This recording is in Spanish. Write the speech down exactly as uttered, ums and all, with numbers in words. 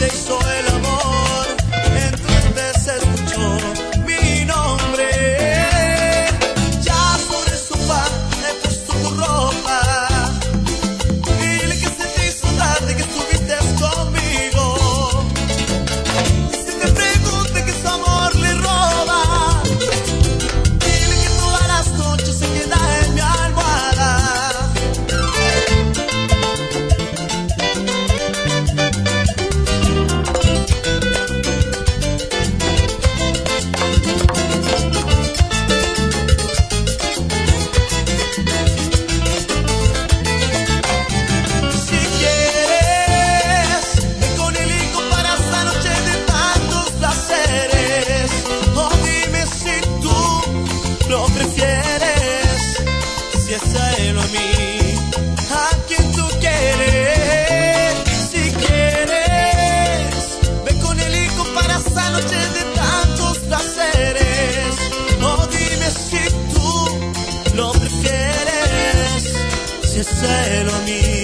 hizo el amor, en tres veces escuchó mi nombre. Ya sobre el sofá he puesto tu ropa. Dile que se te hizo tarde, que estuviste conmigo. Si te pregunte que su amor le roba, dile que todas las noches se queda en mi almohada. Si quieres, ven con el hijo para esta noche de tantos placeres. O dime si tú lo prefieres, si es a él o a mí, a quien tú quieres. Si quieres, ven con el hijo para esta noche de tantos placeres. O dime si tú lo prefieres, si es a él o a mí.